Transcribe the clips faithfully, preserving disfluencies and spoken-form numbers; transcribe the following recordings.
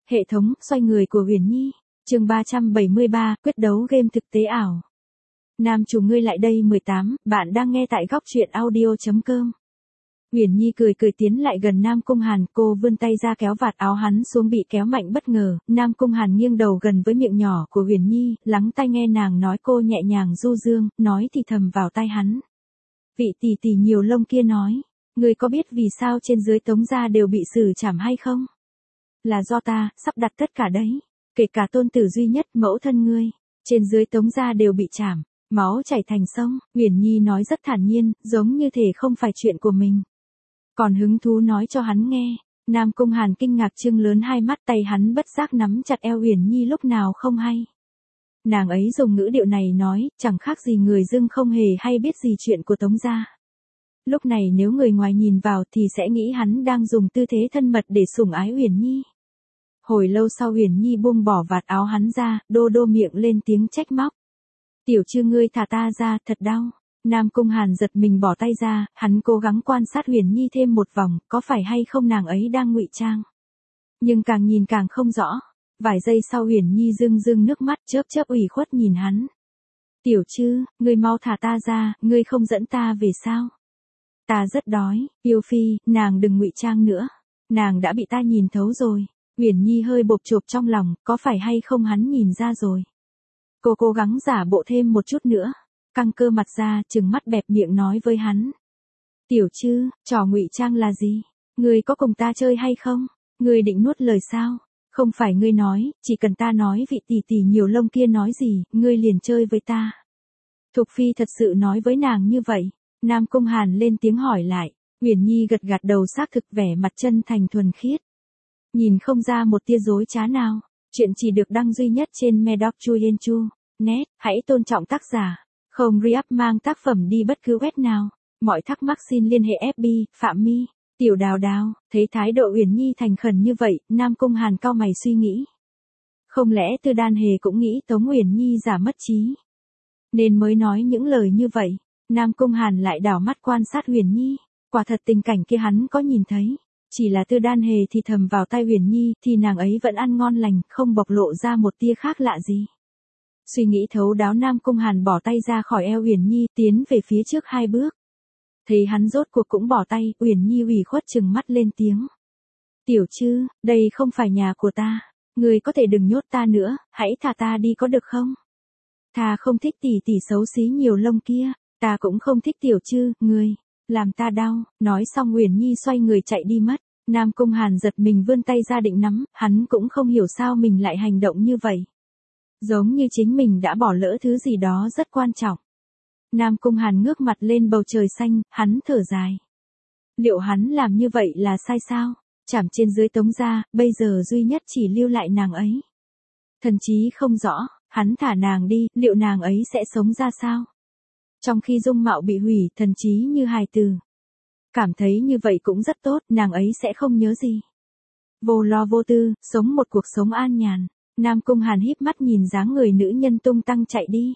Hệ thống xoay người của Uyển Nhi, chương ba trăm bảy mươi ba, quyết đấu game thực tế ảo. Nam chủ ngươi lại đây mười tám, bạn đang nghe tại góc truyện audio chấm com. Uyển Nhi cười cười tiến lại gần Nam Cung Hàn, cô vươn tay ra kéo vạt áo hắn xuống bị kéo mạnh bất ngờ, Nam Cung Hàn nghiêng đầu gần với miệng nhỏ của Uyển Nhi, lắng tai nghe nàng nói cô nhẹ nhàng du dương, nói thì thầm vào tai hắn. Vị tỷ tỷ nhiều lông kia nói, ngươi có biết vì sao trên dưới Tống gia đều bị xử trảm hay không? Là do ta, sắp đặt tất cả đấy, kể cả tôn tử duy nhất mẫu thân ngươi, trên dưới Tống gia đều bị trảm, máu chảy thành sông, Uyển Nhi nói rất thản nhiên, giống như thể không phải chuyện của mình. Còn hứng thú nói cho hắn nghe, Nam Cung Hàn kinh ngạc trừng lớn hai mắt, tay hắn bất giác nắm chặt eo Uyển Nhi lúc nào không hay. Nàng ấy dùng ngữ điệu này nói, chẳng khác gì người dưng không hề hay biết gì chuyện của Tống gia. Lúc này nếu người ngoài nhìn vào thì sẽ nghĩ hắn đang dùng tư thế thân mật để sủng ái Uyển Nhi. Hồi lâu sau Uyển Nhi buông bỏ vạt áo hắn ra, đô đô miệng lên tiếng trách móc. Tiểu Trư ngươi thả ta ra, thật đau. Nam Cung Hàn giật mình bỏ tay ra, hắn cố gắng quan sát Uyển Nhi thêm một vòng, có phải hay không nàng ấy đang ngụy trang. Nhưng càng nhìn càng không rõ. Vài giây sau Uyển Nhi rưng rưng nước mắt chớp chớp ủy khuất nhìn hắn. Tiểu Trư, ngươi mau thả ta ra, ngươi không dẫn ta về sao? Ta rất đói, yêu phi, nàng đừng ngụy trang nữa. Nàng đã bị ta nhìn thấu rồi. Uyển Nhi hơi bộp chộp trong lòng, có phải hay không hắn nhìn ra rồi. Cô cố gắng giả bộ thêm một chút nữa, căng cơ mặt ra, trừng mắt bẹp miệng nói với hắn. Tiểu Trư, trò ngụy trang là gì? Ngươi có cùng ta chơi hay không? Ngươi định nuốt lời sao? Không phải ngươi nói, chỉ cần ta nói vị tỷ tỷ nhiều lông kia nói gì, ngươi liền chơi với ta. Thục Phi thật sự nói với nàng như vậy. Nam Cung Hàn lên tiếng hỏi lại. Uyển Nhi gật gật đầu xác thực vẻ mặt chân thành thuần khiết. Nhìn không ra một tia dối trá nào. Chuyện chỉ được đăng duy nhất trên Medoc Chuyen Chu. Net, hãy tôn trọng tác giả. Không re-up mang tác phẩm đi bất cứ web nào. Mọi thắc mắc xin liên hệ ép bê, Phạm My. Tiểu Đào Đào, thấy thái độ Uyển Nhi thành khẩn như vậy, Nam Cung Hàn cau mày suy nghĩ. Không lẽ Tư Đan Hề cũng nghĩ Tống Uyển Nhi giả mất trí, nên mới nói những lời như vậy. Nam Cung Hàn lại đảo mắt quan sát Uyển Nhi, quả thật tình cảnh kia hắn có nhìn thấy. Chỉ là Tư Đan Hề thì thầm vào tai Uyển Nhi, thì nàng ấy vẫn ăn ngon lành, không bộc lộ ra một tia khác lạ gì. Suy nghĩ thấu đáo Nam Cung Hàn bỏ tay ra khỏi eo Uyển Nhi, tiến về phía trước hai bước. Thấy hắn rốt cuộc cũng bỏ tay, Uyển Nhi ủy khuất trừng mắt lên tiếng. Tiểu Trư, đây không phải nhà của ta, ngươi có thể đừng nhốt ta nữa, hãy thả ta đi có được không? Ta không thích tỷ tỷ xấu xí nhiều lông kia, ta cũng không thích Tiểu Trư, ngươi làm ta đau. Nói xong Uyển Nhi xoay người chạy đi mất. Nam Cung Hàn giật mình vươn tay ra định nắm, hắn cũng không hiểu sao mình lại hành động như vậy. Giống như chính mình đã bỏ lỡ thứ gì đó rất quan trọng. Nam Cung Hàn ngước mặt lên bầu trời xanh, hắn thở dài. Liệu hắn làm như vậy là sai sao? Chảm trên dưới Tống gia, bây giờ duy nhất chỉ lưu lại nàng ấy. Thần chí không rõ, hắn thả nàng đi, liệu nàng ấy sẽ sống ra sao? Trong khi dung mạo bị hủy, thần trí như hài từ. Cảm thấy như vậy cũng rất tốt, nàng ấy sẽ không nhớ gì. Vô lo vô tư, sống một cuộc sống an nhàn. Nam Cung Hàn híp mắt nhìn dáng người nữ nhân tung tăng chạy đi.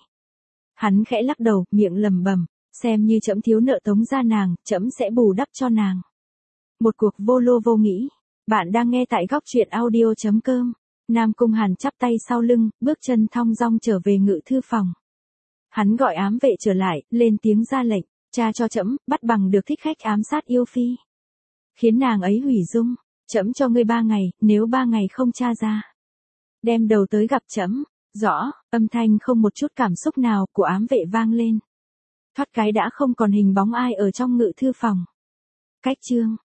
Hắn khẽ lắc đầu, miệng lẩm bẩm, xem như trẫm thiếu nợ Tống gia nàng, trẫm sẽ bù đắp cho nàng. Một cuộc vô lô vô nghĩ. Bạn đang nghe tại góc truyện audio chấm com. Nam Cung Hàn chắp tay sau lưng, bước chân thong dong trở về ngự thư phòng. Hắn gọi ám vệ trở lại, lên tiếng ra lệnh, tra cho trẫm, bắt bằng được thích khách ám sát yêu phi. Khiến nàng ấy hủy dung, trẫm cho ngươi ba ngày, nếu ba ngày không tra ra, đem đầu tới gặp trẫm. Rõ, âm thanh không một chút cảm xúc nào của ám vệ vang lên. Thoát cái đã không còn hình bóng ai ở trong ngự thư phòng. Cách chương.